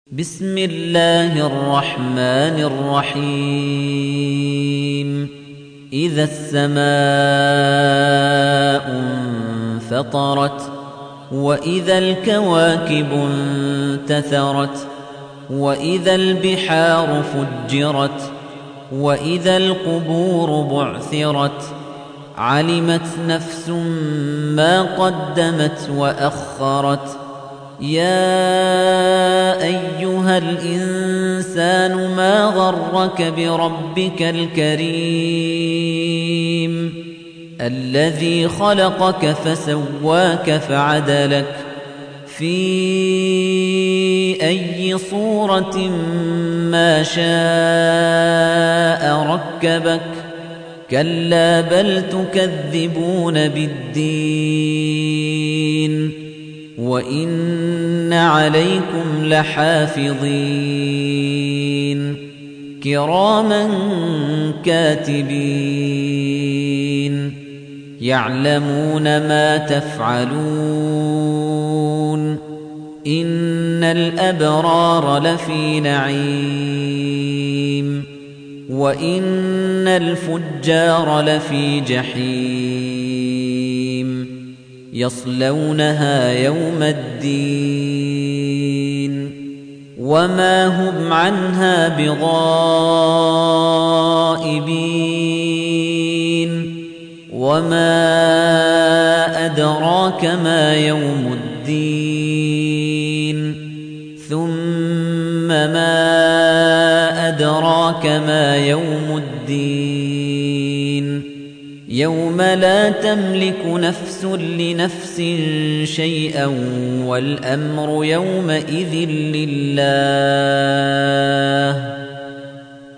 بسم الله الرحمن الرحيم إذا السماء انفطرت وإذا الكواكب انتثرت وإذا البحار فجرت وإذا القبور بعثرت علمت نفس ما قدمت وأخرت يا أيها الإنسان ما غرك بربك الكريم الذي خلقك فسواك فعدلك في أي صورة ما شاء ركبك كلا بل تكذبون بالدين وَإِنَّ عَلَيْكُمْ لَحَافِظِينَ كِرَامًا كَاتِبِينَ يَعْلَمُونَ مَا تَفْعَلُونَ إِنَّ الْأَبْرَارَ لَفِي نَعِيمٍ وَإِنَّ الْفُجَّارَ لَفِي جَحِيمٍ يصلونها يوم الدين وما هم عنها بغائبين وما أدراك ما يوم الدين ثم ما أدراك ما يوم الدين يوم لا تملك نفس لنفس شيئا والأمر يومئذ لله